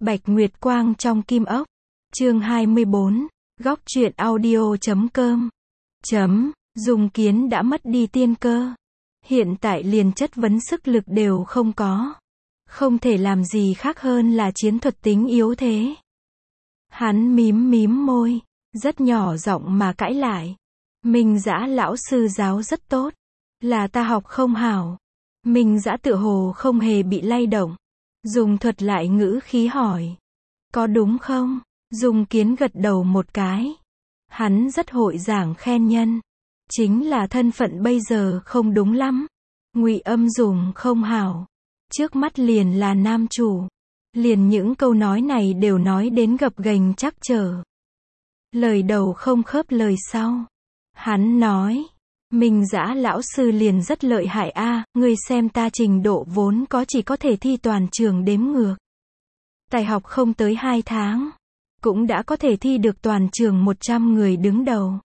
Bạch Nguyệt Quang trong Kim Ốc. Chương 24. Góc truyện audio.com. Dung Kiến đã mất đi tiên cơ. Hiện tại liền chất vấn sức lực đều không có. Không thể làm gì khác hơn là chiến thuật tính yếu thế. Hắn mím môi, rất nhỏ giọng mà cãi lại. Minh Dã lão sư giáo rất tốt. Là ta học không hảo. Minh Dã tựa hồ không hề bị lay động. Dùng thuật lại ngữ khí hỏi. Có đúng không? Dung Kiến gật đầu một cái. Hắn rất hội giảng khen nhân. Chính là thân phận bây giờ không đúng lắm. Ngụy Âm dùng không hảo. Trước mắt liền là nam chủ. Liền những câu nói này đều nói đến gập ghềnh trắc trở. Lời đầu không khớp lời sau. Hắn nói. Minh Dã lão sư liền rất lợi hại a, ngươi xem ta trình độ vốn có chỉ có thể thi toàn trường đếm ngược. Tài học không tới 2 tháng. Cũng đã có thể thi được toàn trường 100 người đứng đầu.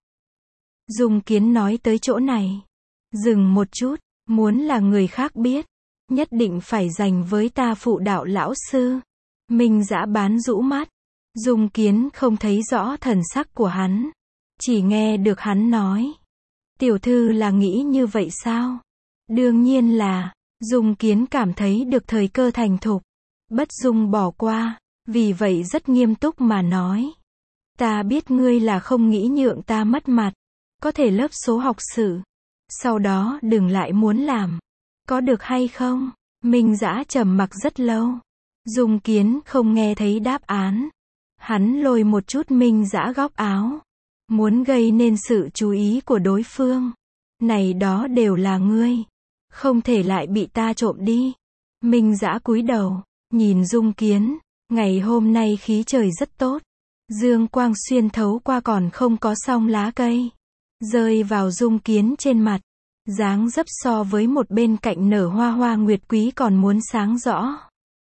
Dung Kiến nói tới chỗ này. Dừng một chút, muốn là người khác biết. Nhất định phải dành với ta phụ đạo lão sư. Minh Dã bán rũ mắt. Dung Kiến không thấy rõ thần sắc của hắn. Chỉ nghe được hắn nói. Tiểu thư là nghĩ như vậy sao? Đương nhiên là, Dung Kiến cảm thấy được thời cơ thành thục. Bất dung bỏ qua, vì vậy rất nghiêm túc mà nói. Ta biết ngươi là không nghĩ nhượng ta mất mặt. Có thể lớp số học sử. Sau đó đừng lại muốn làm. Có được hay không? Minh Dã trầm mặc rất lâu. Dung Kiến không nghe thấy đáp án. Hắn lôi một chút Minh Dã góc áo. Muốn gây nên sự chú ý của đối phương. Này đó đều là ngươi. Không thể lại bị ta trộm đi. Minh Dã cúi đầu, nhìn Dung Kiến. Ngày hôm nay khí trời rất tốt. Dương quang xuyên thấu qua còn không có song lá cây. Rơi vào Dung Kiến trên mặt. Dáng dấp so với một bên cạnh nở hoa nguyệt quý còn muốn sáng rõ.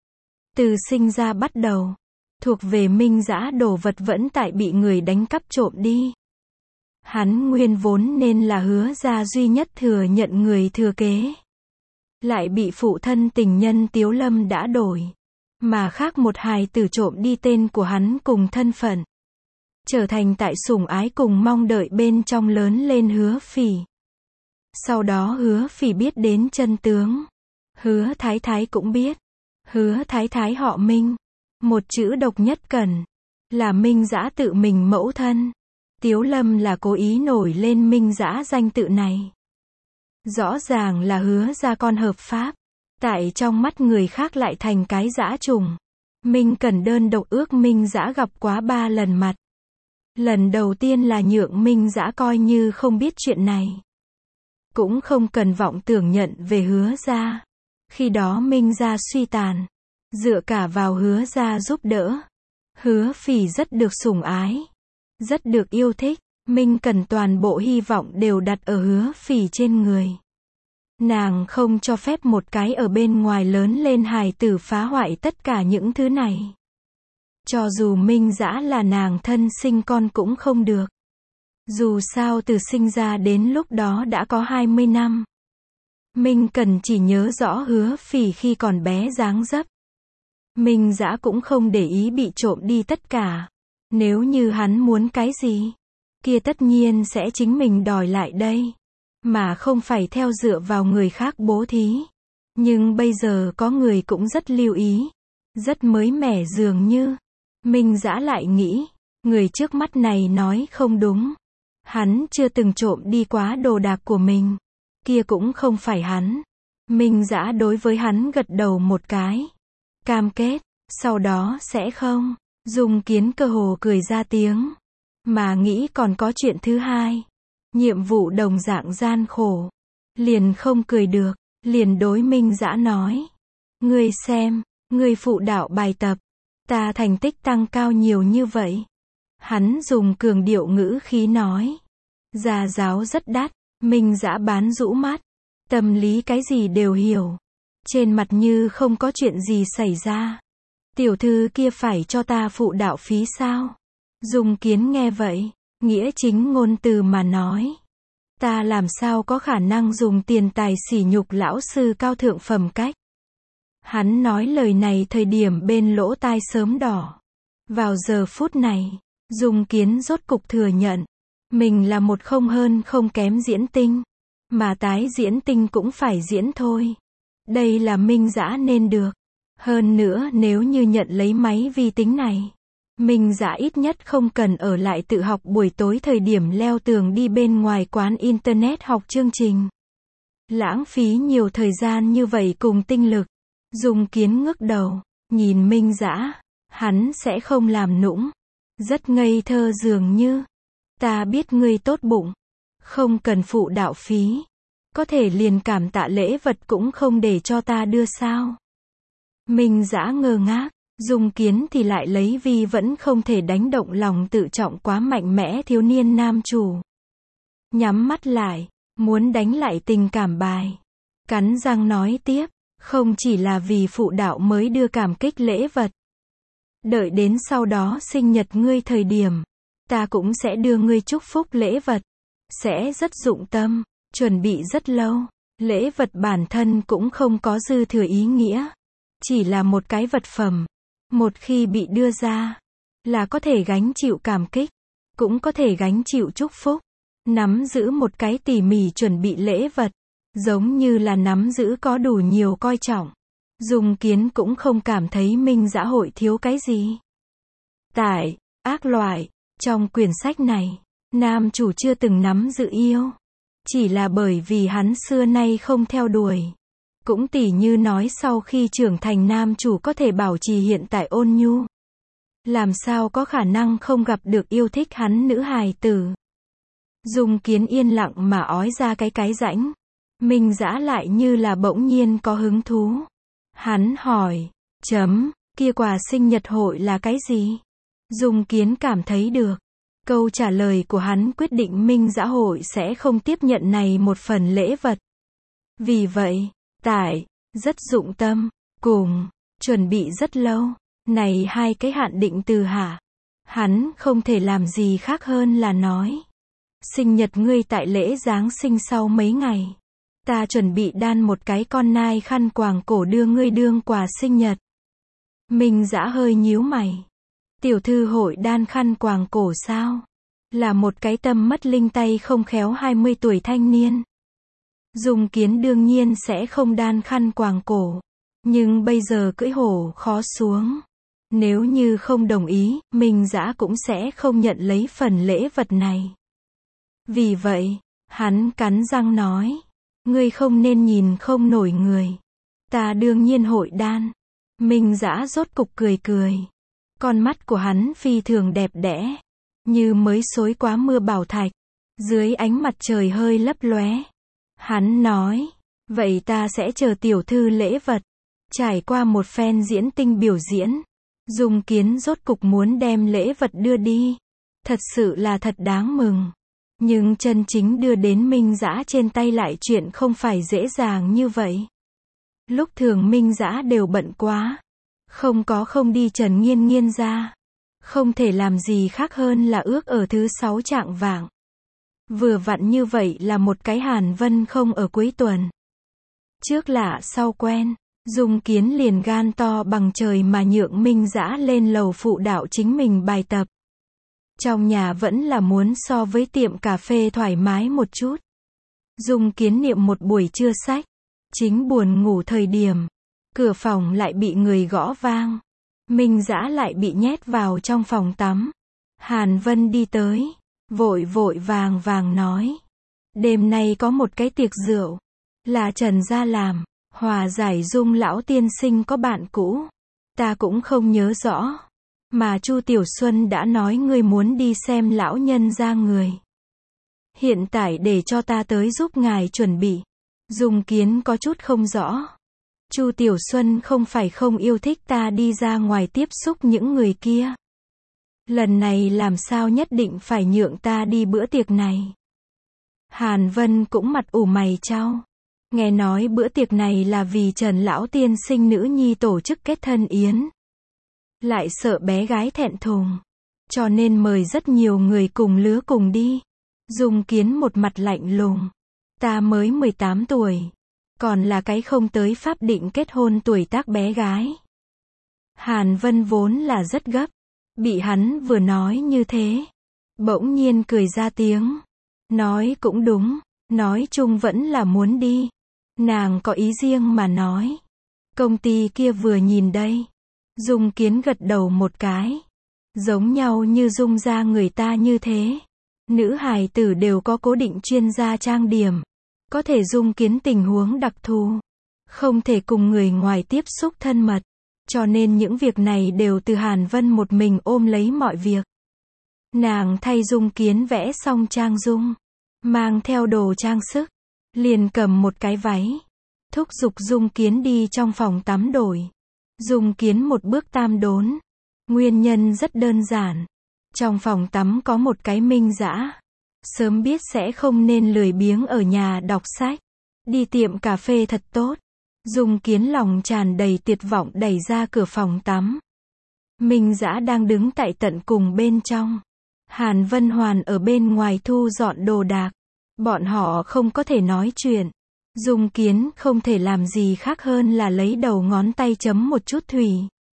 Từ sinh ra bắt đầu. Thuộc về Minh Dã đồ vật vẫn tại bị người đánh cắp trộm đi. Hắn nguyên vốn nên là Hứa gia duy nhất thừa nhận người thừa kế. Lại bị phụ thân tình nhân Tiếu Lâm đã đổi. Mà khác một hài tử trộm đi tên của hắn cùng thân phận. Trở thành tại sủng ái cùng mong đợi bên trong lớn lên Hứa Phỉ. Sau đó Hứa Phỉ biết đến chân tướng. Hứa Thái Thái cũng biết. Hứa Thái Thái họ Minh. Một chữ độc nhất cần. Là Minh Dã tự mình mẫu thân. Tiếu Lâm là cố ý nổi lên Minh Dã danh tự này. Rõ ràng là Hứa gia con hợp pháp. Tại trong mắt người khác lại thành cái dã trùng. Minh Cần đơn độc ước Minh Dã gặp quá 3 lần mặt. Lần đầu tiên là nhượng Minh Dã coi như không biết chuyện này. Cũng không cần vọng tưởng nhận về Hứa gia. Khi đó Minh gia suy tàn. Dựa cả vào Hứa gia giúp đỡ. Hứa Phỉ rất được sủng ái. Rất được yêu thích. Minh Cần toàn bộ hy vọng đều đặt ở Hứa Phỉ trên người. Nàng không cho phép một cái ở bên ngoài lớn lên hài tử phá hoại tất cả những thứ này. Cho dù Minh Dã là nàng thân sinh con cũng không được. Dù sao từ sinh ra đến lúc đó đã có 20 năm. Minh Cần chỉ nhớ rõ Hứa Phỉ khi còn bé dáng dấp. Minh Dã cũng không để ý bị trộm đi tất cả. Nếu như hắn muốn cái gì, kia tất nhiên sẽ chính mình đòi lại đây. Mà không phải theo dựa vào người khác bố thí. Nhưng bây giờ có người cũng rất lưu ý. Rất mới mẻ dường như. Minh Dã lại nghĩ. Người trước mắt này nói không đúng. Hắn chưa từng trộm đi quá đồ đạc của mình. Kia cũng không phải hắn. Minh Dã đối với hắn gật đầu một cái. Cam kết. Sau đó sẽ không. Dung Kiến cơ hồ cười ra tiếng. Mà nghĩ còn có chuyện thứ hai. Nhiệm vụ đồng dạng gian khổ. Liền không cười được. Liền đối Minh Dã nói. Ngươi xem. Ngươi phụ đạo bài tập. Ta thành tích tăng cao nhiều như vậy. Hắn dùng cường điệu ngữ khí nói. Gia giáo rất đắt. Minh Dã bán rũ mắt. Tâm lý cái gì đều hiểu. Trên mặt như không có chuyện gì xảy ra. Tiểu thư kia phải cho ta phụ đạo phí sao? Dung Kiến nghe vậy. Nghĩa chính ngôn từ mà nói. Ta làm sao có khả năng dùng tiền tài sỉ nhục lão sư cao thượng phẩm cách. Hắn nói lời này thời điểm bên lỗ tai sớm đỏ. Vào giờ phút này, Dung Kiến rốt cục thừa nhận, mình là một không hơn không kém diễn tinh, mà tái diễn tinh cũng phải diễn thôi. Đây là Minh Dã nên được. Hơn nữa nếu như nhận lấy máy vi tính này, Minh Dã ít nhất không cần ở lại tự học buổi tối thời điểm leo tường đi bên ngoài quán internet học chương trình. Lãng phí nhiều thời gian như vậy cùng tinh lực. Dung Kiến ngước đầu, nhìn Minh Dã, hắn sẽ không làm nũng. Rất ngây thơ dường như. Ta biết ngươi tốt bụng, không cần phụ đạo phí. Có thể liền cảm tạ lễ vật cũng không để cho ta đưa sao? Minh Dã ngơ ngác, Dung Kiến thì lại lấy vi vẫn không thể đánh động lòng tự trọng quá mạnh mẽ thiếu niên nam chủ. Nhắm mắt lại, muốn đánh lại tình cảm bài. Cắn răng nói tiếp, không chỉ là vì phụ đạo mới đưa cảm kích lễ vật. Đợi đến sau đó sinh nhật ngươi thời điểm, ta cũng sẽ đưa ngươi chúc phúc lễ vật. Sẽ rất dụng tâm, chuẩn bị rất lâu. Lễ vật bản thân cũng không có dư thừa ý nghĩa. Chỉ là một cái vật phẩm. Một khi bị đưa ra, là có thể gánh chịu cảm kích, cũng có thể gánh chịu chúc phúc. Nắm giữ một cái tỉ mỉ chuẩn bị lễ vật, giống như là nắm giữ có đủ nhiều coi trọng. Dung Kiến cũng không cảm thấy Minh Dã hội thiếu cái gì. Tại, ác loại, trong quyển sách này, nam chủ chưa từng nắm giữ yêu. Chỉ là bởi vì hắn xưa nay không theo đuổi. Cũng tỉ như nói sau khi trưởng thành nam chủ có thể bảo trì hiện tại ôn nhu. Làm sao có khả năng không gặp được yêu thích hắn nữ hài tử. Dung Kiến yên lặng mà ói ra cái rãnh. Minh Dã lại như là bỗng nhiên có hứng thú. Hắn hỏi, kia quà sinh nhật hội là cái gì? Dung Kiến cảm thấy được. Câu trả lời của hắn quyết định Minh Dã hội sẽ không tiếp nhận này một phần lễ vật. Vì vậy, tại, rất dụng tâm, cùng, chuẩn bị rất lâu. Này hai cái hạn định từ hạ. Hắn không thể làm gì khác hơn là nói. Sinh nhật ngươi tại lễ Giáng sinh sau mấy ngày. Ta chuẩn bị đan một cái con nai khăn quàng cổ đưa ngươi đương quà sinh nhật. Minh Dã hơi nhíu mày. Tiểu thư hội đan khăn quàng cổ sao? Là một cái tâm mất linh tay không khéo 20 tuổi thanh niên. Dung Kiến đương nhiên sẽ không đan khăn quàng cổ. Nhưng bây giờ cưỡi hổ khó xuống. Nếu như không đồng ý, Minh Dã cũng sẽ không nhận lấy phần lễ vật này. Vì vậy, hắn cắn răng nói. Ngươi không nên nhìn không nổi người. Ta đương nhiên hội đan. Minh Dã rốt cục cười cười. Con mắt của hắn phi thường đẹp đẽ. Như mới xối quá mưa bảo thạch. Dưới ánh mặt trời hơi lấp lóe. Hắn nói. Vậy ta sẽ chờ tiểu thư lễ vật. Trải qua một phen diễn tinh biểu diễn. Dung Kiến rốt cục muốn đem lễ vật đưa đi. Thật sự là thật đáng mừng. Nhưng chân chính đưa đến Minh Dã trên tay lại chuyện không phải dễ dàng như vậy. Lúc thường Minh Dã đều bận quá. Không đi Trần Nghiên Nghiên ra. Không thể làm gì khác hơn là ước ở thứ 6 chạng vạng. Vừa vặn như vậy là một cái Hàn Vân không ở cuối tuần. Trước lạ sau quen, Dung Kiến liền gan to bằng trời mà nhượng Minh Dã lên lầu phụ đạo chính mình bài tập. Trong nhà vẫn là muốn so với tiệm cà phê thoải mái một chút. Dung Kiến niệm một buổi trưa sách. Chính buồn ngủ thời điểm. Cửa phòng lại bị người gõ vang. Minh Dã lại bị nhét vào trong phòng tắm. Hàn Vân đi tới. Vội vàng nói. Đêm nay có một cái tiệc rượu. Là Trần gia làm. Hòa giải Dung lão tiên sinh có bạn cũ. Ta cũng không nhớ rõ. Mà Chu Tiểu Xuân đã nói ngươi muốn đi xem lão nhân gia người. Hiện tại để cho ta tới giúp ngài chuẩn bị. Dung Kiến có chút không rõ. Chu Tiểu Xuân không phải không yêu thích ta đi ra ngoài tiếp xúc những người kia. Lần này làm sao nhất định phải nhượng ta đi bữa tiệc này. Hàn Vân cũng mặt ủ mày chau. Nghe nói bữa tiệc này là vì Trần lão tiên sinh nữ nhi tổ chức kết thân yến. Lại sợ bé gái thẹn thùng. Cho nên mời rất nhiều người cùng lứa cùng đi. Dung Kiến một mặt lạnh lùng. Ta mới 18 tuổi. còn là cái không tới pháp định kết hôn tuổi tác bé gái. Hàn Vân vốn là rất gấp, bị hắn vừa nói như thế, bỗng nhiên cười ra tiếng, nói cũng đúng, nói chung vẫn là muốn đi. Nàng có ý riêng mà nói. Công ty kia vừa nhìn đây. Dung Kiến gật đầu một cái. Giống nhau như Dung gia người ta như thế. Nữ hài tử đều có cố định chuyên gia trang điểm. Có thể Dung Kiến tình huống đặc thù. Không thể cùng người ngoài tiếp xúc thân mật. Cho nên những việc này đều từ Hàn Vân một mình ôm lấy mọi việc. Nàng thay Dung Kiến vẽ xong trang dung. Mang theo đồ trang sức. Liền cầm một cái váy. Thúc giục Dung Kiến đi trong phòng tắm đổi. Dung Kiến một bước tam đốn. Nguyên nhân rất đơn giản. Trong phòng tắm có một cái minh dã. Sớm biết sẽ không nên lười biếng ở nhà đọc sách. Đi tiệm cà phê thật tốt. Dung Kiến lòng tràn đầy tuyệt vọng đẩy ra cửa phòng tắm. Minh dã đang đứng tại tận cùng bên trong. Hàn Vân Hoàn ở bên ngoài thu dọn đồ đạc. Bọn họ không có thể nói chuyện. Dung Kiến không thể làm gì khác hơn là lấy đầu ngón tay chấm một chút thủy.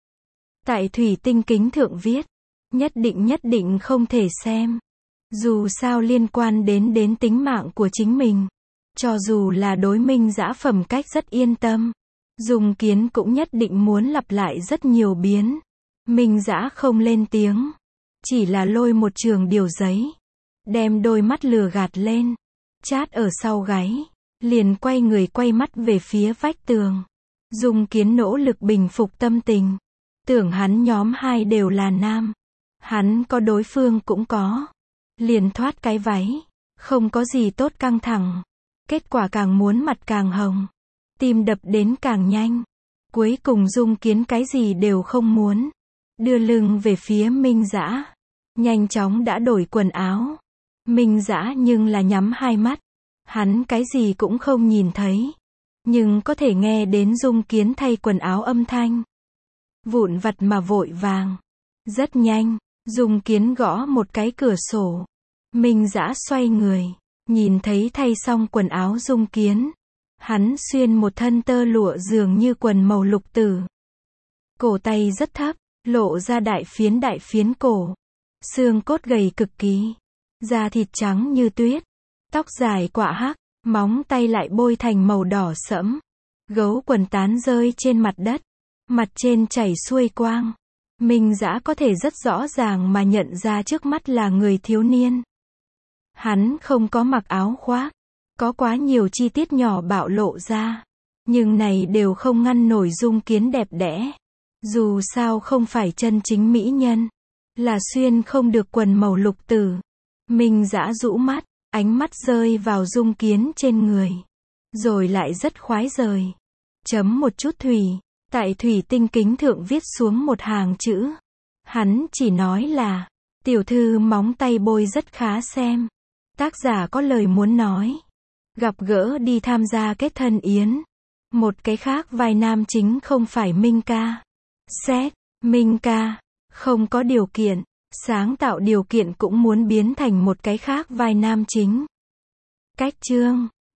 Tại thủy tinh kính thượng viết. Nhất định không thể xem. Dù sao liên quan đến tính mạng của chính mình. Cho dù là đối Minh dã phẩm cách rất yên tâm. Dung Kiến cũng nhất định muốn lặp lại rất nhiều biến. Minh dã không lên tiếng. Chỉ là lôi một trường điều giấy. Đem đôi mắt lừa gạt lên. Chát ở sau gáy. Liền quay người quay mắt về phía vách tường. Dung Kiến nỗ lực bình phục tâm tình. Tưởng hắn nhóm hai đều là nam. Hắn có đối phương cũng có. Liền thoát cái váy. Không có gì tốt căng thẳng. Kết quả càng muốn mặt càng hồng. Tim đập đến càng nhanh. Cuối cùng Dung Kiến cái gì đều không muốn. Đưa lưng về phía Minh dã. Nhanh chóng đã đổi quần áo. Minh dã nhưng là nhắm hai mắt. Hắn cái gì cũng không nhìn thấy. Nhưng có thể nghe đến Dung Kiến thay quần áo âm thanh. Vụn vặt mà vội vàng. Rất nhanh, Dung Kiến gõ một cái cửa sổ. Minh dã xoay người. Nhìn thấy thay xong quần áo Dung Kiến. Hắn xuyên một thân tơ lụa dường như quần màu lục tử. Cổ tay rất thấp, lộ ra đại phiến cổ. Xương cốt gầy cực kỳ. Da thịt trắng như tuyết. Tóc dài quạ hắc, móng tay lại bôi thành màu đỏ sẫm. Gấu quần tán rơi trên mặt đất. Mặt trên chảy xuôi quang. Minh dã có thể rất rõ ràng mà nhận ra trước mắt là người thiếu niên. Hắn không có mặc áo khoác. Có quá nhiều chi tiết nhỏ bạo lộ ra. Nhưng này đều không ngăn nổi Dung Kiến đẹp đẽ. Dù sao không phải chân chính mỹ nhân. Là xuyên không được quần màu lục tử. Minh dã rũ mắt. Ánh mắt rơi vào Dung Kiến trên người. Rồi lại rất khoái rời. Chấm một chút thủy. Tại thủy tinh kính thượng viết xuống một hàng chữ. Hắn chỉ nói là. Tiểu thư móng tay bôi rất khá xem. Tác giả có lời muốn nói. Gặp gỡ đi tham gia kết thân yến. Một cái khác vai nam chính không phải Minh ca. Xét. Minh ca. Không có điều kiện. Sáng tạo điều kiện cũng muốn biến thành một cái khác vai nam chính. Cách chương